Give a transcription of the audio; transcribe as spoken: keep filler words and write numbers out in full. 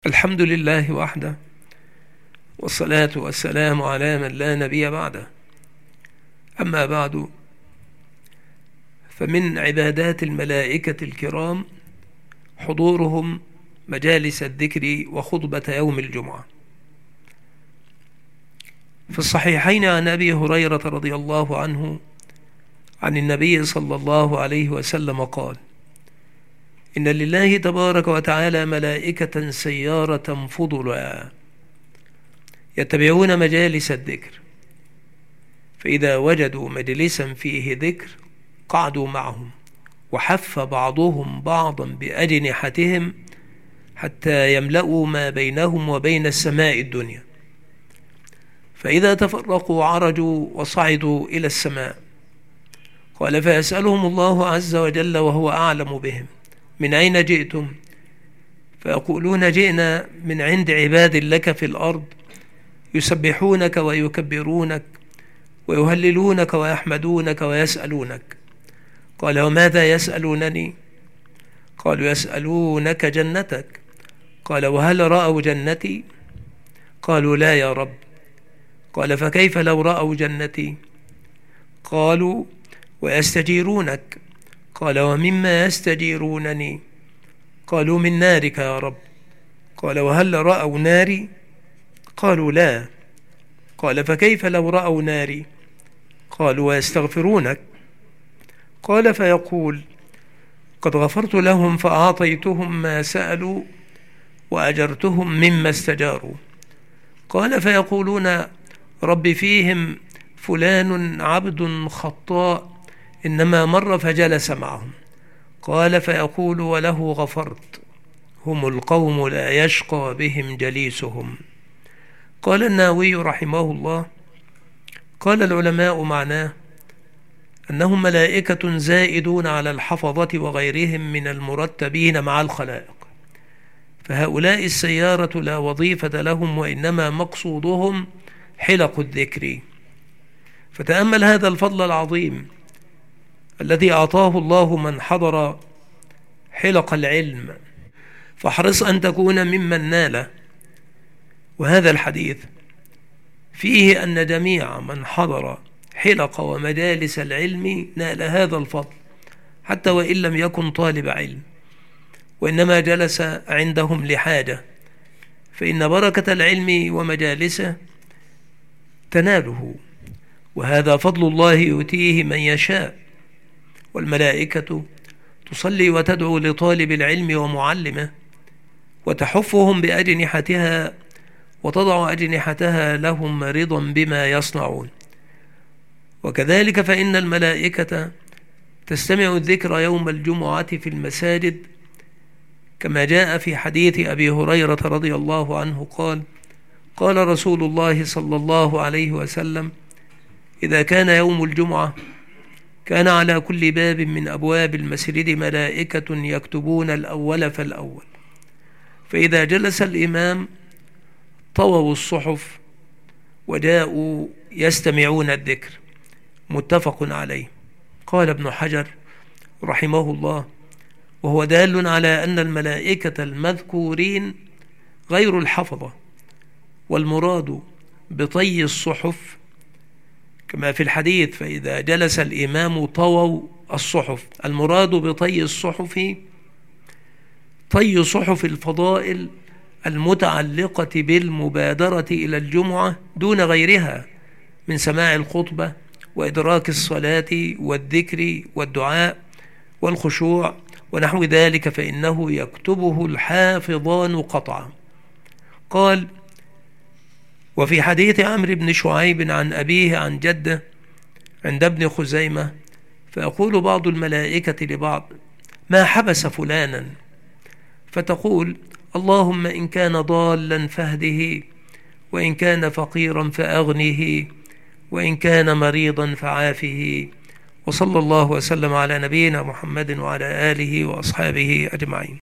الحمد لله وحده، والصلاة والسلام على من لا نبي بعده. أما بعد، فمن عبادات الملائكة الكرام حضورهم مجالس الذكر وخطبة يوم الجمعة. في الصحيحين عن أبي هريرة رضي الله عنه عن النبي صلى الله عليه وسلم قال: إن لله تبارك وتعالى ملائكة سيارة فضلا يتبعون مجالس الذكر، فإذا وجدوا مجلسا فيه ذكر قعدوا معهم، وحف بعضهم بعضا بأجنحتهم حتى يملأوا ما بينهم وبين السماء الدنيا، فإذا تفرقوا عرجوا وصعدوا إلى السماء. قال: فيسألهم الله عز وجل وهو أعلم بهم: من أين جئتم؟ فيقولون: جئنا من عند عباد لك في الأرض يسبحونك ويكبرونك ويهللونك ويحمدونك ويسألونك. قال: وماذا يسألونني؟ قالوا: يسألونك جنتك. قال: وهل رأوا جنتي؟ قالوا: لا يا رب. قال: فكيف لو رأوا جنتي؟ قالوا: ويستجيرونك. قال: ومما يستجيرونني؟ قالوا: من نارك يا رب. قال: وهل رأوا ناري؟ قالوا: لا. قال: فكيف لو رأوا ناري؟ قالوا: ويستغفرونك. قال: فيقول: قد غفرت لهم فأعطيتهم ما سألوا وأجرتهم مما استجاروا. قال: فيقولون: رب فيهم فلان عبد خطاء إنما مر فجلس معهم. قال: فيقول: وله غفرت، هم القوم لا يشقى بهم جليسهم. قال النووي رحمه الله: قال العلماء معناه أنهم ملائكة زائدون على الحفظة وغيرهم من المرتبين مع الخلائق، فهؤلاء السيارة لا وظيفة لهم، وإنما مقصودهم حلق الذكر. فتأمل هذا الفضل العظيم الذي أعطاه الله من حضر حلق العلم، فاحرص أن تكون ممن نال. وهذا الحديث فيه أن جميع من حضر حلق ومجالس العلم نال هذا الفضل، حتى وإن لم يكن طالب علم، وإنما جلس عندهم لحاجة، فإن بركة العلم ومجالسه تناله، وهذا فضل الله يؤتيه من يشاء. والملائكة تصلي وتدعو لطالب العلم ومعلمه، وتحفهم بأجنحتها وتضع أجنحتها لهم رضا بما يصنعون. وكذلك فإن الملائكة تستمع الذكر يوم الجمعة في المساجد، كما جاء في حديث أبي هريرة رضي الله عنه قال: قال رسول الله صلى الله عليه وسلم: إذا كان يوم الجمعة كان على كل باب من أبواب المسجد ملائكة يكتبون الأول فالأول، فإذا جلس الإمام طووا الصحف وجاءوا يستمعون الذكر. متفق عليه. قال ابن حجر رحمه الله: وهو دال على أن الملائكة المذكورين غير الحفظة، والمراد بطي الصحف كما في الحديث: فإذا جلس الإمام طووا الصحف. المراد بطي الصحف طي صحف الفضائل المتعلقة بالمبادرة إلى الجمعة دون غيرها من سماع الخطبة وإدراك الصلاة والذكر والدعاء والخشوع ونحو ذلك، فإنه يكتبه الحافظان قطعا. قال: وفي حديث عمرو بن شعيب عن أبيه عن جده عند ابن خزيمة: فيقول بعض الملائكة لبعض: ما حبس فلانا؟ فتقول: اللهم إن كان ضالا فاهده، وإن كان فقيرا فأغنه، وإن كان مريضا فعافه. وصلى الله وسلم على نبينا محمد وعلى آله وأصحابه أجمعين.